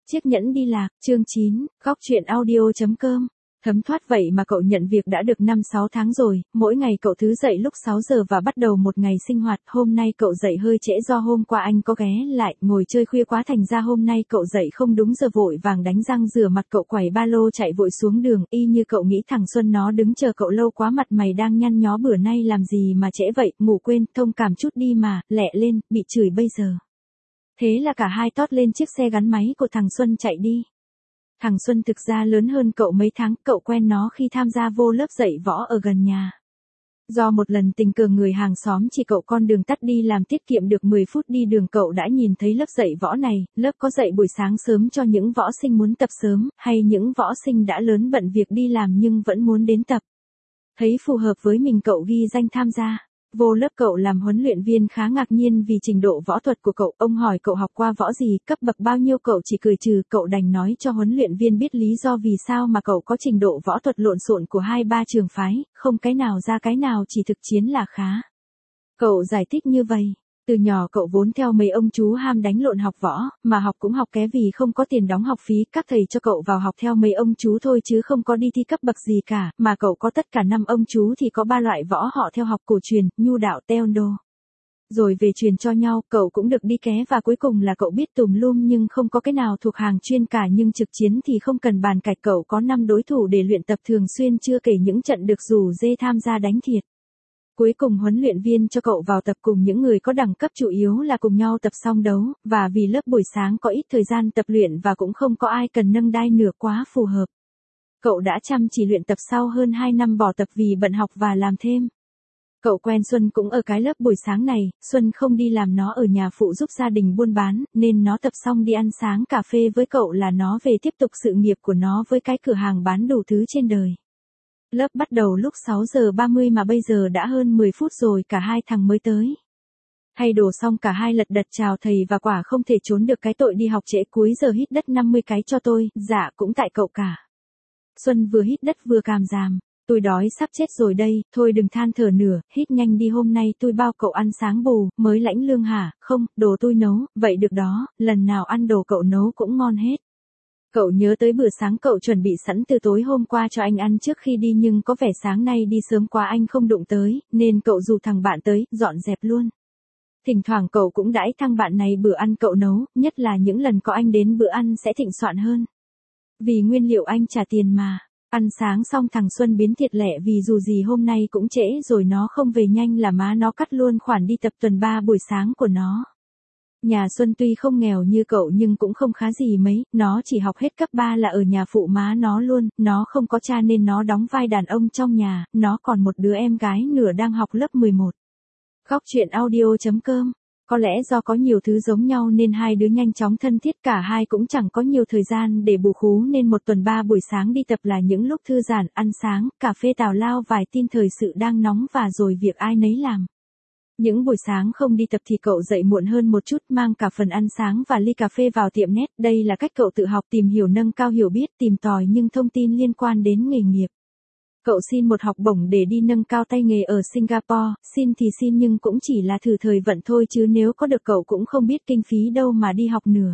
Chiếc nhẫn đi lạc, chương 9, góc truyện audio.com. Thấm thoát vậy mà cậu nhận việc đã được 5-6 tháng rồi, mỗi ngày cậu thứ dậy lúc 6 giờ và bắt đầu một ngày sinh hoạt. Hôm nay cậu dậy hơi trễ do hôm qua anh có ghé lại, ngồi chơi khuya quá thành ra hôm nay cậu dậy không đúng giờ, vội vàng đánh răng rửa mặt cậu quẩy ba lô chạy vội xuống đường. Y như cậu nghĩ thằng Xuân nó đứng chờ cậu lâu quá, mặt mày đang nhăn nhó, bữa nay làm gì mà trễ vậy, ngủ quên, thông cảm chút đi mà, lẹ lên, bị chửi bây giờ. Thế là cả hai tót lên chiếc xe gắn máy của thằng Xuân chạy đi. Thằng Xuân thực ra lớn hơn cậu mấy tháng, cậu quen nó khi tham gia vô lớp dạy võ ở gần nhà. Do một lần tình cờ người hàng xóm chỉ cậu con đường tắt đi làm tiết kiệm được 10 phút đi đường, cậu đã nhìn thấy lớp dạy võ này. Lớp có dạy buổi sáng sớm cho những võ sinh muốn tập sớm, hay những võ sinh đã lớn bận việc đi làm nhưng vẫn muốn đến tập. Thấy phù hợp với mình, cậu ghi danh tham gia. Vô lớp cậu làm huấn luyện viên khá ngạc nhiên vì trình độ võ thuật của cậu. Ông hỏi cậu học qua võ gì, cấp bậc bao nhiêu, cậu chỉ cười trừ. Cậu đành nói cho huấn luyện viên biết lý do vì sao mà cậu có trình độ võ thuật lộn xộn của 2-3 trường phái, không cái nào ra cái nào, chỉ thực chiến là khá. Cậu giải thích như vậy. Từ nhỏ cậu vốn theo mấy ông chú ham đánh lộn học võ, mà học cũng học ké vì không có tiền đóng học phí, các thầy cho cậu vào học theo mấy ông chú thôi chứ không có đi thi cấp bậc gì cả, mà cậu có tất cả 5 ông chú thì có 3 loại võ họ theo học: cổ truyền, nhu đạo, taekwondo. Rồi về truyền cho nhau, cậu cũng được đi ké và cuối cùng là cậu biết tùm lum nhưng không có cái nào thuộc hàng chuyên cả, nhưng trực chiến thì không cần bàn cạch, cậu có 5 đối thủ để luyện tập thường xuyên, chưa kể những trận được rủ dê tham gia đánh thiệt. Cuối cùng huấn luyện viên cho cậu vào tập cùng những người có đẳng cấp, chủ yếu là cùng nhau tập xong đấu, và vì lớp buổi sáng có ít thời gian tập luyện và cũng không có ai cần nâng đai nữa quá phù hợp. Cậu đã chăm chỉ luyện tập sau hơn 2 năm bỏ tập vì bận học và làm thêm. Cậu quen Xuân cũng ở cái lớp buổi sáng này. Xuân không đi làm, nó ở nhà phụ giúp gia đình buôn bán, nên nó tập xong đi ăn sáng cà phê với cậu là nó về tiếp tục sự nghiệp của nó với cái cửa hàng bán đủ thứ trên đời. Lớp bắt đầu lúc 6 giờ 30 mà bây giờ đã hơn 10 phút rồi cả hai thằng mới tới. Thay đồ xong cả hai lật đật chào thầy và quả không thể trốn được cái tội đi học trễ. Cuối giờ hít đất 50 cái cho tôi. Dạ cũng tại cậu cả. Xuân vừa hít đất vừa càm ràm. Tôi đói sắp chết rồi đây, thôi đừng than thở nữa, hít nhanh đi, hôm nay tôi bao cậu ăn sáng bù, mới lãnh lương hả? Không, đồ tôi nấu. Vậy được đó, lần nào ăn đồ cậu nấu cũng ngon hết. Cậu nhớ tới bữa sáng cậu chuẩn bị sẵn từ tối hôm qua cho anh ăn trước khi đi, nhưng có vẻ sáng nay đi sớm quá anh không đụng tới, nên cậu rủ thằng bạn tới, dọn dẹp luôn. Thỉnh thoảng cậu cũng đãi thằng bạn này bữa ăn cậu nấu, nhất là những lần có anh đến bữa ăn sẽ thịnh soạn hơn. Vì nguyên liệu anh trả tiền mà. Ăn sáng xong thằng Xuân biến thiệt lẹ vì dù gì hôm nay cũng trễ rồi, nó không về nhanh là má nó cắt luôn khoản đi tập tuần 3 buổi sáng của nó. Nhà Xuân tuy không nghèo như cậu nhưng cũng không khá gì mấy, nó chỉ học hết cấp 3 là ở nhà phụ má nó luôn, nó không có cha nên nó đóng vai đàn ông trong nhà, nó còn một đứa em gái nữa đang học lớp 11. Góc truyện audio.com. Có lẽ do có nhiều thứ giống nhau nên hai đứa nhanh chóng thân thiết, cả hai cũng chẳng có nhiều thời gian để bù khú nên một tuần 3 buổi sáng đi tập là những lúc thư giãn, ăn sáng, cà phê tào lao vài tin thời sự đang nóng và rồi việc ai nấy làm. Những buổi sáng không đi tập thì cậu dậy muộn hơn một chút, mang cả phần ăn sáng và ly cà phê vào tiệm net. Đây là cách cậu tự học, tìm hiểu, nâng cao hiểu biết, tìm tòi những thông tin liên quan đến nghề nghiệp. Cậu xin một học bổng để đi nâng cao tay nghề ở Singapore, xin thì xin nhưng cũng chỉ là thử thời vận thôi chứ nếu có được cậu cũng không biết kinh phí đâu mà đi học nữa.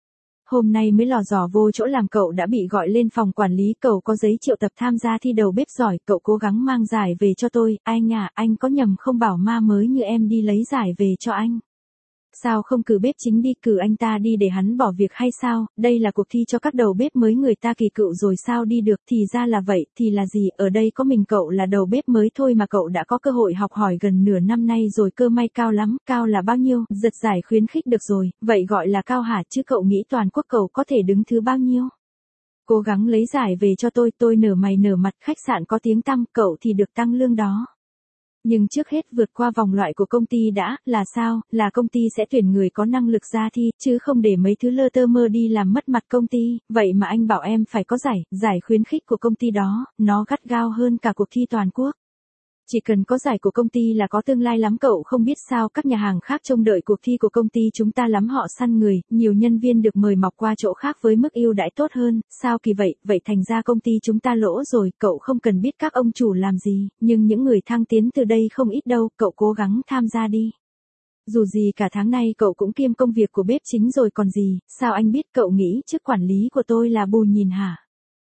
Hôm nay mới lò dò vô chỗ làm cậu đã bị gọi lên phòng quản lý, cậu có giấy triệu tập tham gia thi đầu bếp giỏi, cậu cố gắng mang giải về cho tôi. Anh à, anh có nhầm không, bảo ma mới như em đi lấy giải về cho anh. Sao không cử bếp chính đi, cử anh ta đi để hắn bỏ việc hay sao? Đây là cuộc thi cho các đầu bếp mới, người ta kỳ cựu rồi sao đi được? Thì ra là vậy, thì là gì, ở đây có mình cậu là đầu bếp mới thôi mà cậu đã có cơ hội học hỏi gần nửa năm nay rồi cơ, may cao lắm. Cao là bao nhiêu? Giật giải khuyến khích được rồi, vậy gọi là cao hả? Chứ cậu nghĩ toàn quốc cậu có thể đứng thứ bao nhiêu? Cố gắng lấy giải về cho tôi nở mày nở mặt, khách sạn có tiếng tăm, cậu thì được tăng lương đó. Nhưng trước hết vượt qua vòng loại của công ty đã. Là sao? Là công ty sẽ tuyển người có năng lực ra thi, chứ không để mấy thứ lơ tơ mơ đi làm mất mặt công ty. Vậy mà anh bảo em phải có giải khuyến khích của công ty đó, nó gắt gao hơn cả cuộc thi toàn quốc. Chỉ cần có giải của công ty là có tương lai lắm, cậu không biết sao các nhà hàng khác trông đợi cuộc thi của công ty chúng ta lắm, họ săn người, nhiều nhân viên được mời mọc qua chỗ khác với mức ưu đãi tốt hơn. Sao kỳ vậy? Vậy thành ra công ty chúng ta lỗ rồi. Cậu không cần biết các ông chủ làm gì, nhưng những người thăng tiến từ đây không ít đâu, cậu cố gắng tham gia đi. Dù gì cả tháng nay cậu cũng kiêm công việc của bếp chính rồi còn gì, sao anh biết cậu nghĩ chức quản lý của tôi là bù nhìn hả?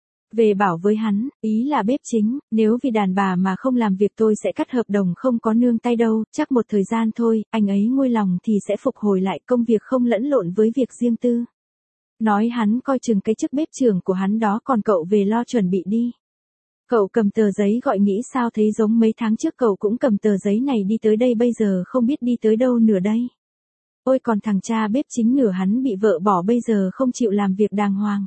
Về bảo với hắn, ý là bếp chính, nếu vì đàn bà mà không làm việc tôi sẽ cắt hợp đồng không có nương tay đâu, chắc một thời gian thôi, anh ấy nguôi lòng thì sẽ phục hồi lại công việc không lẫn lộn với việc riêng tư. Nói hắn coi chừng cái chức bếp trưởng của hắn đó còn cậu về lo chuẩn bị đi. Cậu cầm tờ giấy gọi nghĩ sao thấy giống mấy tháng trước cậu cũng cầm tờ giấy này đi tới đây bây giờ không biết đi tới đâu nửa đây. Ôi còn thằng cha bếp chính nửa hắn bị vợ bỏ bây giờ không chịu làm việc đàng hoàng.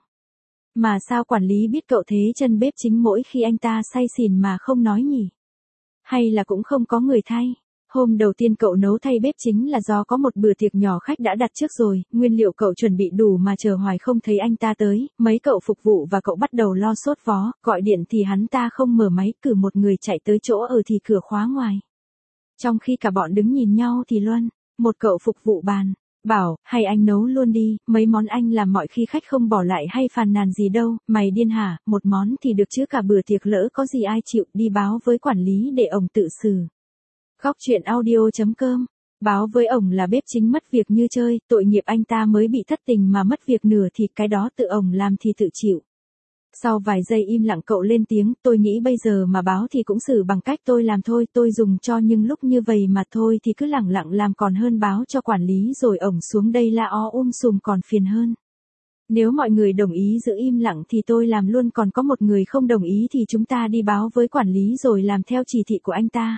Mà sao quản lý biết cậu thế chân bếp chính mỗi khi anh ta say xỉn mà không nói nhỉ? Hay là cũng không có người thay? Hôm đầu tiên cậu nấu thay bếp chính là do có một bữa tiệc nhỏ khách đã đặt trước rồi, nguyên liệu cậu chuẩn bị đủ mà chờ hoài không thấy anh ta tới, mấy cậu phục vụ và cậu bắt đầu lo sốt vó, gọi điện thì hắn ta không mở máy, cử một người chạy tới chỗ ở thì cửa khóa ngoài. Trong khi cả bọn đứng nhìn nhau thì Luân, một cậu phục vụ bàn, bảo, hay anh nấu luôn đi, mấy món anh làm mọi khi khách không bỏ lại hay phàn nàn gì đâu, mày điên hả, một món thì được chứ cả bữa tiệc lỡ có gì ai chịu, đi báo với quản lý để ổng tự xử. Góc truyện audio.com, báo với ổng là bếp chính mất việc như chơi, tội nghiệp anh ta mới bị thất tình mà mất việc nửa thì cái đó tự ổng làm thì tự chịu. Sau vài giây im lặng cậu lên tiếng, tôi nghĩ bây giờ mà báo thì cũng xử bằng cách tôi làm thôi, tôi dùng cho nhưng lúc như vậy mà thôi thì cứ lẳng lặng làm còn hơn báo cho quản lý rồi ổng xuống đây la ó sùm còn phiền hơn. Nếu mọi người đồng ý giữ im lặng thì tôi làm luôn, còn có một người không đồng ý thì chúng ta đi báo với quản lý rồi làm theo chỉ thị của anh ta.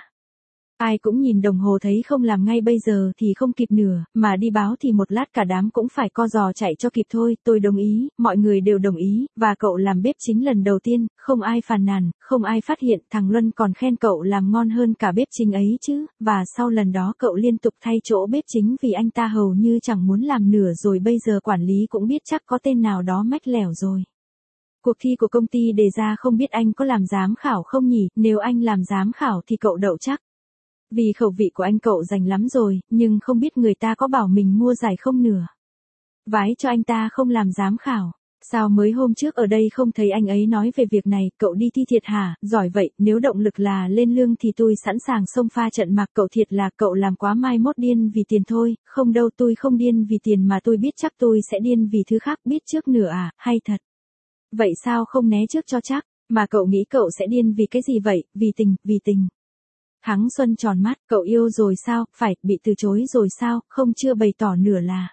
Ai cũng nhìn đồng hồ thấy không làm ngay bây giờ thì không kịp nửa, mà đi báo thì một lát cả đám cũng phải co giò chạy cho kịp thôi, tôi đồng ý, mọi người đều đồng ý, và cậu làm bếp chính lần đầu tiên, không ai phàn nàn, không ai phát hiện, thằng Luân còn khen cậu làm ngon hơn cả bếp chính ấy chứ, và sau lần đó cậu liên tục thay chỗ bếp chính vì anh ta hầu như chẳng muốn làm nửa rồi bây giờ quản lý cũng biết chắc có tên nào đó mách lẻo rồi. Cuộc thi của công ty đề ra không biết anh có làm giám khảo không nhỉ, nếu anh làm giám khảo thì cậu đậu chắc. Vì khẩu vị của anh cậu dành lắm rồi, nhưng không biết người ta có bảo mình mua giải không nửa. Vái cho anh ta không làm giám khảo. Sao mới hôm trước ở đây không thấy anh ấy nói về việc này, cậu đi thi thiệt hả, giỏi vậy, nếu động lực là lên lương thì tôi sẵn sàng xông pha trận mà cậu thiệt là cậu làm quá mai mốt điên vì tiền thôi, không đâu tôi không điên vì tiền mà tôi biết chắc tôi sẽ điên vì thứ khác biết trước nửa à, hay thật. Vậy sao không né trước cho chắc, mà cậu nghĩ cậu sẽ điên vì cái gì vậy, vì tình. Thắng Xuân tròn mắt, cậu yêu rồi sao, phải, bị từ chối rồi sao, không chưa bày tỏ nửa là.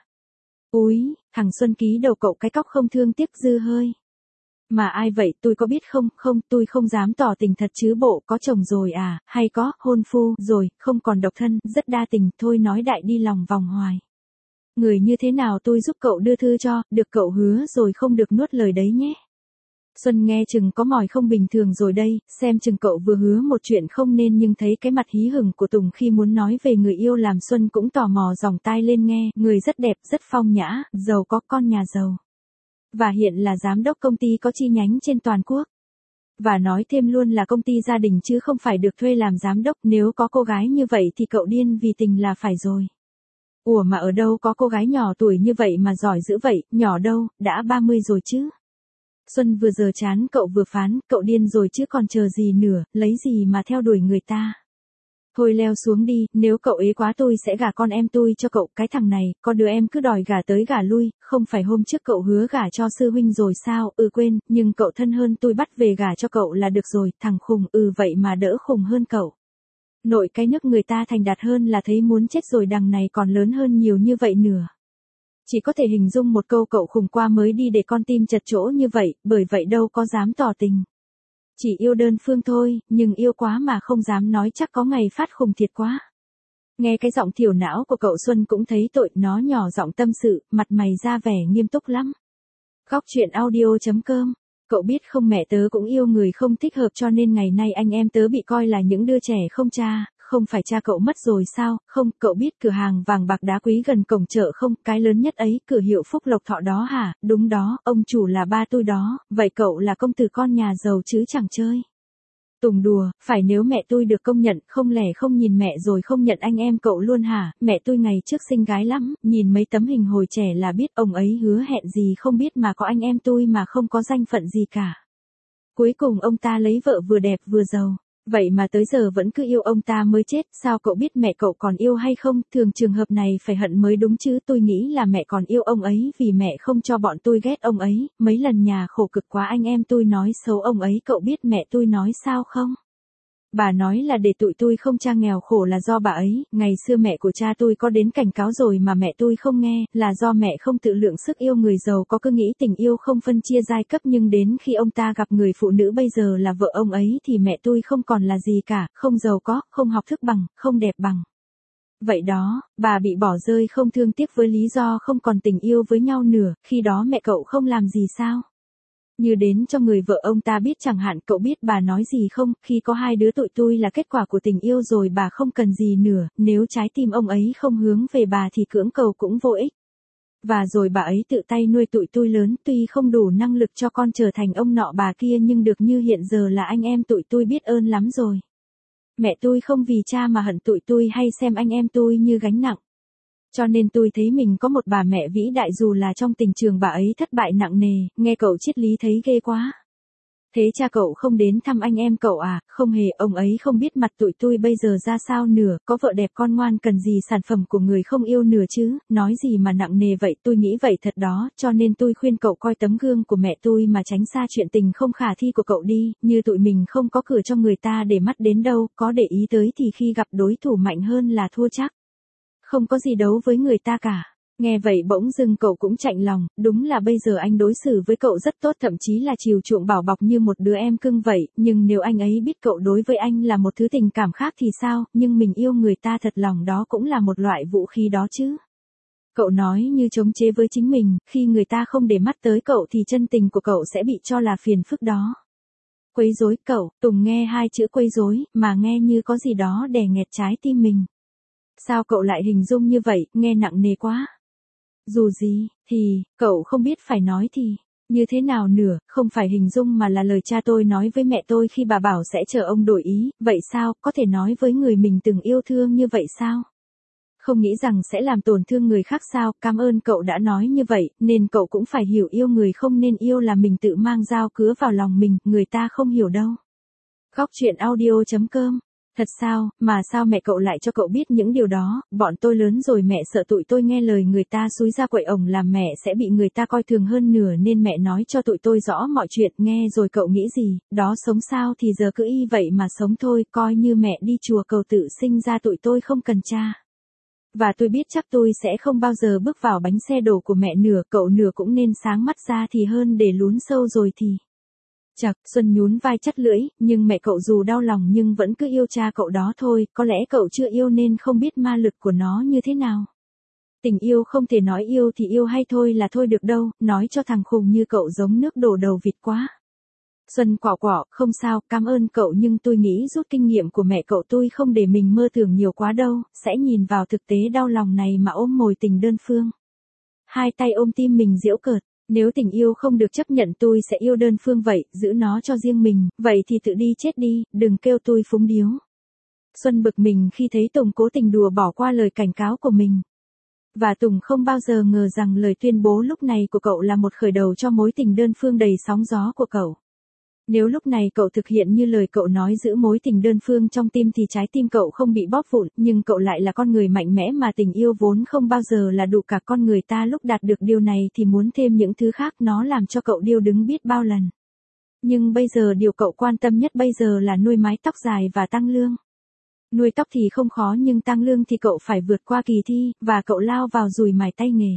Úi, thằng Xuân ký đầu cậu cái cóc không thương tiếc dư hơi. Mà ai vậy, tôi có biết không, tôi không dám tỏ tình thật chứ bộ, có chồng rồi à, hay có, hôn phu, rồi, không còn độc thân, rất đa tình, thôi nói đại đi lòng vòng hoài. Người như thế nào tôi giúp cậu đưa thư cho, được cậu hứa rồi không được nuốt lời đấy nhé. Xuân nghe chừng có mỏi không bình thường rồi đây, xem chừng cậu vừa hứa một chuyện không nên nhưng thấy cái mặt hí hửng của Tùng khi muốn nói về người yêu làm Xuân cũng tò mò dòng tai lên nghe, người rất đẹp, rất phong nhã, giàu có, con nhà giàu. Và hiện là giám đốc công ty có chi nhánh trên toàn quốc. Và nói thêm luôn là công ty gia đình chứ không phải được thuê làm giám đốc, nếu có cô gái như vậy thì cậu điên vì tình là phải rồi. Ủa mà ở đâu có cô gái nhỏ tuổi như vậy mà giỏi dữ vậy, nhỏ đâu, đã 30 rồi chứ. Xuân vừa giờ chán cậu vừa phán, cậu điên rồi chứ còn chờ gì nữa, lấy gì mà theo đuổi người ta. Thôi leo xuống đi, nếu cậu ế quá tôi sẽ gả con em tôi cho cậu, cái thằng này, có đứa em cứ đòi gả tới gả lui, không phải hôm trước cậu hứa gả cho sư huynh rồi sao, quên, nhưng cậu thân hơn tôi bắt về gả cho cậu là được rồi, thằng khùng, vậy mà đỡ khùng hơn cậu. Nội cái nước người ta thành đạt hơn là thấy muốn chết rồi, đằng này còn lớn hơn nhiều như vậy nữa. Chỉ có thể hình dung một câu cậu khùng qua mới đi để con tim chật chỗ như vậy, bởi vậy đâu có dám tỏ tình. Chỉ yêu đơn phương thôi, nhưng yêu quá mà không dám nói chắc có ngày phát khùng thiệt quá. Nghe cái giọng thiểu não của cậu Xuân cũng thấy tội, nó nhỏ giọng tâm sự, mặt mày ra vẻ nghiêm túc lắm. Góc truyện audio.com, cậu biết không mẹ tớ cũng yêu người không thích hợp cho nên ngày nay anh em tớ bị coi là những đứa trẻ không cha. Không phải cha cậu mất rồi sao, không, cậu biết cửa hàng vàng bạc đá quý gần cổng chợ không, cái lớn nhất ấy, cửa hiệu Phúc Lộc Thọ đó hả, đúng đó, ông chủ là ba tôi đó, vậy cậu là công tử con nhà giàu chứ chẳng chơi. Tùng đùa, phải nếu mẹ tôi được công nhận, không lẽ không nhìn mẹ rồi không nhận anh em cậu luôn hả, mẹ tôi ngày trước xinh gái lắm, nhìn mấy tấm hình hồi trẻ là biết ông ấy hứa hẹn gì không biết mà có anh em tôi mà không có danh phận gì cả. Cuối cùng ông ta lấy vợ vừa đẹp vừa giàu. Vậy mà tới giờ vẫn cứ yêu ông ta mới chết, sao cậu biết mẹ cậu còn yêu hay không, thường trường hợp này phải hận mới đúng chứ, tôi nghĩ là mẹ còn yêu ông ấy vì mẹ không cho bọn tôi ghét ông ấy, mấy lần nhà khổ cực quá anh em tôi nói xấu ông ấy, cậu biết mẹ tôi nói sao không? Bà nói là để tụi tôi không cha nghèo khổ là do bà ấy, ngày xưa mẹ của cha tôi có đến cảnh cáo rồi mà mẹ tôi không nghe, là do mẹ không tự lượng sức yêu người giàu có, cứ nghĩ tình yêu không phân chia giai cấp, nhưng đến khi ông ta gặp người phụ nữ bây giờ là vợ ông ấy thì mẹ tôi không còn là gì cả, không giàu có, không học thức bằng, không đẹp bằng. Vậy đó, bà bị bỏ rơi không thương tiếc với lý do không còn tình yêu với nhau nữa, khi đó mẹ cậu không làm gì sao? Như đến cho người vợ ông ta biết chẳng hạn, cậu biết bà nói gì không, khi có hai đứa tụi tôi là kết quả của tình yêu rồi, bà không cần gì nữa, nếu trái tim ông ấy không hướng về bà thì cưỡng cầu cũng vô ích. Và rồi bà ấy tự tay nuôi tụi tôi lớn, tuy không đủ năng lực cho con trở thành ông nọ bà kia nhưng được như hiện giờ là anh em tụi tôi biết ơn lắm rồi. Mẹ tôi không vì cha mà hận tụi tôi hay xem anh em tôi như gánh nặng. Cho nên tôi thấy mình có một bà mẹ vĩ đại dù là trong tình trường bà ấy thất bại nặng nề, nghe cậu triết lý thấy ghê quá. Thế cha cậu không đến thăm anh em cậu à? Không hề, ông ấy không biết mặt tụi tôi bây giờ ra sao nữa, có vợ đẹp con ngoan cần gì sản phẩm của người không yêu nữa chứ, nói gì mà nặng nề vậy, tôi nghĩ vậy thật đó, cho nên tôi khuyên cậu coi tấm gương của mẹ tôi mà tránh xa chuyện tình không khả thi của cậu đi, như tụi mình không có cửa cho người ta để mắt đến đâu, có để ý tới thì khi gặp đối thủ mạnh hơn là thua chắc. Không có gì đấu với người ta cả. Nghe vậy bỗng dưng cậu cũng chạnh lòng, đúng là bây giờ anh đối xử với cậu rất tốt, thậm chí là chiều chuộng bảo bọc như một đứa em cưng vậy, nhưng nếu anh ấy biết cậu đối với anh là một thứ tình cảm khác thì sao, nhưng mình yêu người ta thật lòng đó cũng là một loại vũ khí đó chứ. Cậu nói như chống chế với chính mình, khi người ta không để mắt tới cậu thì chân tình của cậu sẽ bị cho là phiền phức đó. Quấy rối, cậu, Tùng nghe hai chữ quấy rối, mà nghe như có gì đó đè nghẹt trái tim mình. Sao cậu lại hình dung như vậy, nghe nặng nề quá. Dù gì, thì, cậu không biết phải nói thì, như thế nào nữa, không phải hình dung mà là lời cha tôi nói với mẹ tôi khi bà bảo sẽ chờ ông đổi ý, vậy sao, có thể nói với người mình từng yêu thương như vậy sao? Không nghĩ rằng sẽ làm tổn thương người khác sao, cảm ơn cậu đã nói như vậy, nên cậu cũng phải hiểu yêu người không nên yêu là mình tự mang dao cứa vào lòng mình, người ta không hiểu đâu. Góc truyện audio.com. Thật sao, mà sao mẹ cậu lại cho cậu biết những điều đó, bọn tôi lớn rồi mẹ sợ tụi tôi nghe lời người ta xúi ra quậy ổng làm mẹ sẽ bị người ta coi thường hơn nửa nên mẹ nói cho tụi tôi rõ mọi chuyện, nghe rồi cậu nghĩ gì, đó sống sao thì giờ cứ y vậy mà sống thôi, coi như mẹ đi chùa cầu tự sinh ra tụi tôi không cần cha. Và tôi biết chắc tôi sẽ không bao giờ bước vào bánh xe đổ của mẹ nửa, cậu nửa cũng nên sáng mắt ra thì hơn để lún sâu rồi thì. Chật, Xuân nhún vai chắt lưỡi, nhưng mẹ cậu dù đau lòng nhưng vẫn cứ yêu cha cậu đó thôi, có lẽ cậu chưa yêu nên không biết ma lực của nó như thế nào. Tình yêu không thể nói yêu thì yêu hay thôi là thôi được đâu, nói cho thằng khùng như cậu giống nước đổ đầu vịt quá. Xuân quạo quọ, không sao, cảm ơn cậu nhưng tôi nghĩ rút kinh nghiệm của mẹ cậu tôi không để mình mơ tưởng nhiều quá đâu, sẽ nhìn vào thực tế đau lòng này mà ôm mồi tình đơn phương. Hai tay ôm tim mình giễu cợt. Nếu tình yêu không được chấp nhận tôi sẽ yêu đơn phương vậy, giữ nó cho riêng mình, vậy thì tự đi chết đi, đừng kêu tôi phúng điếu. Xuân bực mình khi thấy Tùng cố tình đùa bỏ qua lời cảnh cáo của mình. Và Tùng không bao giờ ngờ rằng lời tuyên bố lúc này của cậu là một khởi đầu cho mối tình đơn phương đầy sóng gió của cậu. Nếu lúc này cậu thực hiện như lời cậu nói giữ mối tình đơn phương trong tim thì trái tim cậu không bị bóp vụn, nhưng cậu lại là con người mạnh mẽ mà tình yêu vốn không bao giờ là đủ cả, con người ta lúc đạt được điều này thì muốn thêm những thứ khác, nó làm cho cậu điêu đứng biết bao lần. Nhưng bây giờ điều cậu quan tâm nhất bây giờ là nuôi mái tóc dài và tăng lương. Nuôi tóc thì không khó nhưng tăng lương thì cậu phải vượt qua kỳ thi, và cậu lao vào dùi mài tay nghề.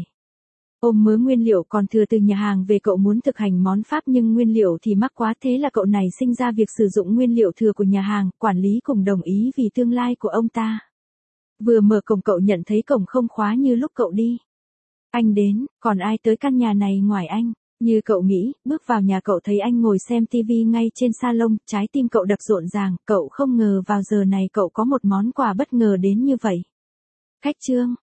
Ôm mớ nguyên liệu còn thừa từ nhà hàng về cậu muốn thực hành món Pháp nhưng nguyên liệu thì mắc quá, thế là cậu nảy sinh ra việc sử dụng nguyên liệu thừa của nhà hàng, quản lý cùng đồng ý vì tương lai của ông ta. Vừa mở cổng cậu nhận thấy cổng không khóa như lúc cậu đi. Anh đến, còn ai tới căn nhà này ngoài anh? Như cậu nghĩ, bước vào nhà cậu thấy anh ngồi xem tivi ngay trên salon, trái tim cậu đập rộn ràng, cậu không ngờ vào giờ này cậu có một món quà bất ngờ đến như vậy. Khách trương.